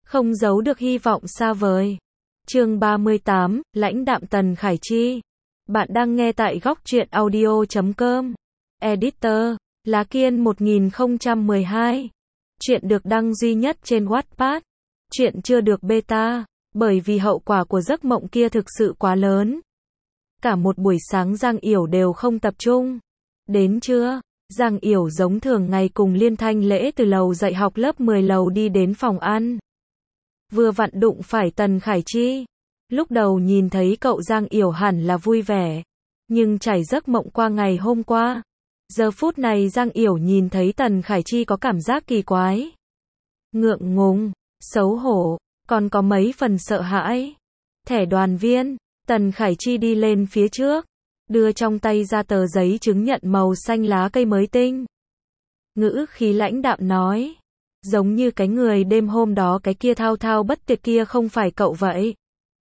Không giấu được hy vọng xa vời. Chương 38, lãnh đạm Tần Khải Chi. Bạn đang nghe tại góc truyện audio.com. Editor, Lá Kiên 1012. Chuyện được đăng duy nhất trên Wattpad. Chuyện chưa được beta, bởi vì hậu quả của giấc mộng kia thực sự quá lớn. Cả một buổi sáng Giang Yểu đều không tập trung. Đến trưa, Giang Yểu giống thường ngày cùng Liên Thanh Lễ từ lầu dạy học lớp 10 lầu đi đến phòng ăn. Vừa vặn đụng phải Tần Khải Chi. Lúc đầu nhìn thấy cậu Giang Yểu hẳn là vui vẻ. Nhưng trải giấc mộng qua ngày hôm qua. Giờ phút này Giang Yểu nhìn thấy Tần Khải Chi có cảm giác kỳ quái. Ngượng ngùng, xấu hổ, còn có mấy phần sợ hãi. Thẻ đoàn viên, Tần Khải Chi đi lên phía trước. Đưa trong tay ra tờ giấy chứng nhận màu xanh lá cây mới tinh. Ngữ khí lãnh đạm nói. Giống như cái người đêm hôm đó cái kia thao thao bất tuyệt kia không phải cậu vậy.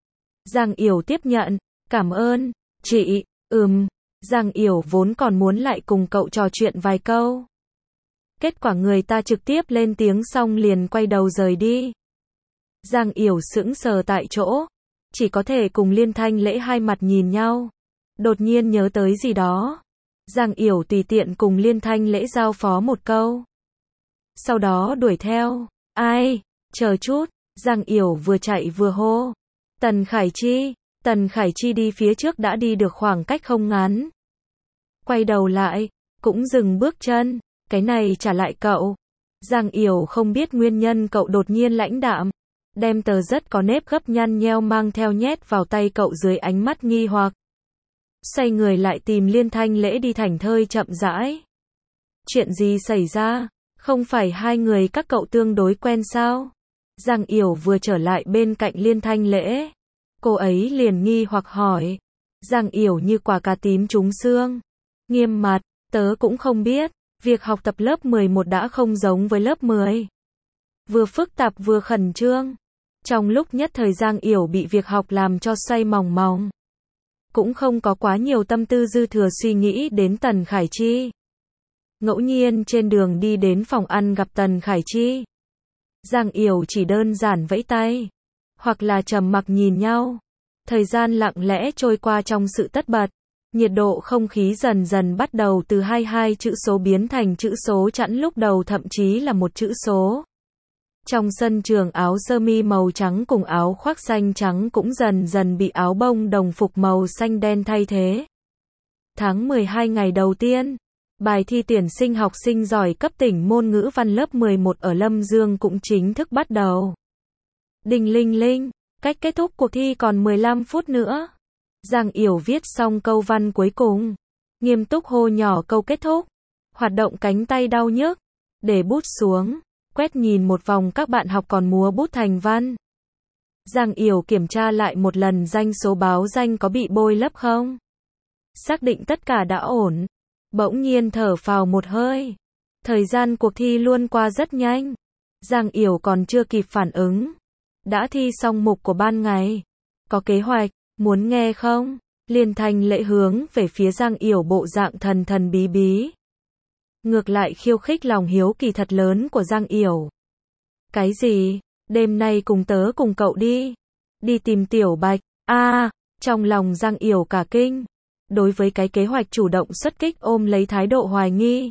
Giang Yểu tiếp nhận, cảm ơn, chị, Giang Yểu vốn còn muốn lại cùng cậu trò chuyện vài câu. Kết quả người ta trực tiếp lên tiếng xong liền quay đầu rời đi. Giang Yểu sững sờ tại chỗ, chỉ có thể cùng Liên Thanh Lễ hai mặt nhìn nhau. Đột nhiên nhớ tới gì đó. Giang Yểu tùy tiện cùng Liên Thanh Lễ giao phó một câu. Sau đó đuổi theo. Ai? Chờ chút. Giang Yểu vừa chạy vừa hô. Tần Khải Chi. Tần Khải Chi đi phía trước đã đi được khoảng cách không ngắn. Quay đầu lại, cũng dừng bước chân. Cái này trả lại cậu. Giang Yểu không biết nguyên nhân cậu đột nhiên lãnh đạm. Đem tờ rất có nếp gấp nhăn nheo mang theo nhét vào tay cậu dưới ánh mắt nghi hoặc. Xoay người lại tìm Liên Thanh Lễ đi thảnh thơi chậm rãi. Chuyện gì xảy ra? Không phải hai người các cậu tương đối quen sao? Giang Yểu vừa trở lại bên cạnh Liên Thanh Lễ. Cô ấy liền nghi hoặc hỏi. Giang Yểu như quả cà tím trúng xương. Nghiêm mặt, tớ cũng không biết. Việc học tập lớp 11 đã không giống với lớp 10. Vừa phức tạp vừa khẩn trương. Trong lúc nhất thời Giang Yểu bị việc học làm cho xoay mòng mòng. Cũng không có quá nhiều tâm tư dư thừa suy nghĩ đến Tần Khải Chi. Ngẫu nhiên trên đường đi đến phòng ăn gặp Tần Khải Chi. Giang Yểu chỉ đơn giản vẫy tay. Hoặc là trầm mặc nhìn nhau. Thời gian lặng lẽ trôi qua trong sự tất bật. Nhiệt độ không khí dần dần bắt đầu từ 22 chữ số biến thành chữ số chẵn, lúc đầu thậm chí là một chữ số. Trong sân trường áo sơ mi màu trắng cùng áo khoác xanh trắng cũng dần dần bị áo bông đồng phục màu xanh đen thay thế. Tháng 12 ngày đầu tiên, bài thi tuyển sinh học sinh giỏi cấp tỉnh môn ngữ văn lớp 11 ở Lâm Dương cũng chính thức bắt đầu. Đinh linh linh, cách kết thúc cuộc thi còn 15 phút nữa. Giang Yểu viết xong câu văn cuối cùng. Nghiêm túc hô nhỏ câu kết thúc. Hoạt động cánh tay đau nhức. Để bút xuống. Quét nhìn một vòng các bạn học còn múa bút thành văn. Giang Yểu kiểm tra lại một lần danh số báo danh có bị bôi lấp không. Xác định tất cả đã ổn. Bỗng nhiên thở phào một hơi. Thời gian cuộc thi luôn qua rất nhanh. Giang Yểu còn chưa kịp phản ứng. Đã thi xong mục của ban ngày. Có kế hoạch, muốn nghe không? Liên Thanh Lễ hướng về phía Giang Yểu bộ dạng thần thần bí bí. Ngược lại khiêu khích lòng hiếu kỳ thật lớn của Giang Yểu. Cái gì? Đêm nay cùng tớ cùng cậu đi. Đi tìm Tiểu Bạch. Trong lòng Giang Yểu cả kinh. Đối với cái kế hoạch chủ động xuất kích ôm lấy thái độ hoài nghi.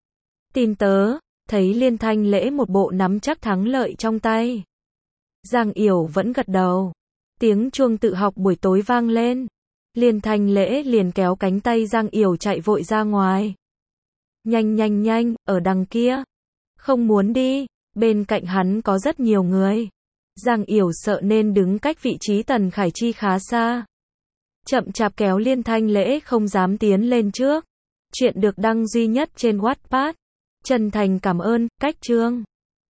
Tin tớ, thấy Liên Thanh Lễ một bộ nắm chắc thắng lợi trong tay. Giang Yểu vẫn gật đầu. Tiếng chuông tự học buổi tối vang lên. Liên Thanh Lễ liền kéo cánh tay Giang Yểu chạy vội ra ngoài. Nhanh nhanh nhanh, ở đằng kia. Không muốn đi, bên cạnh hắn có rất nhiều người. Giang Yểu sợ nên đứng cách vị trí Tần Khải Chi khá xa. Chậm chạp kéo Liên Thanh Lễ không dám tiến lên trước. Chuyện được đăng duy nhất trên Wattpad. Chân thành cảm ơn, cách chương.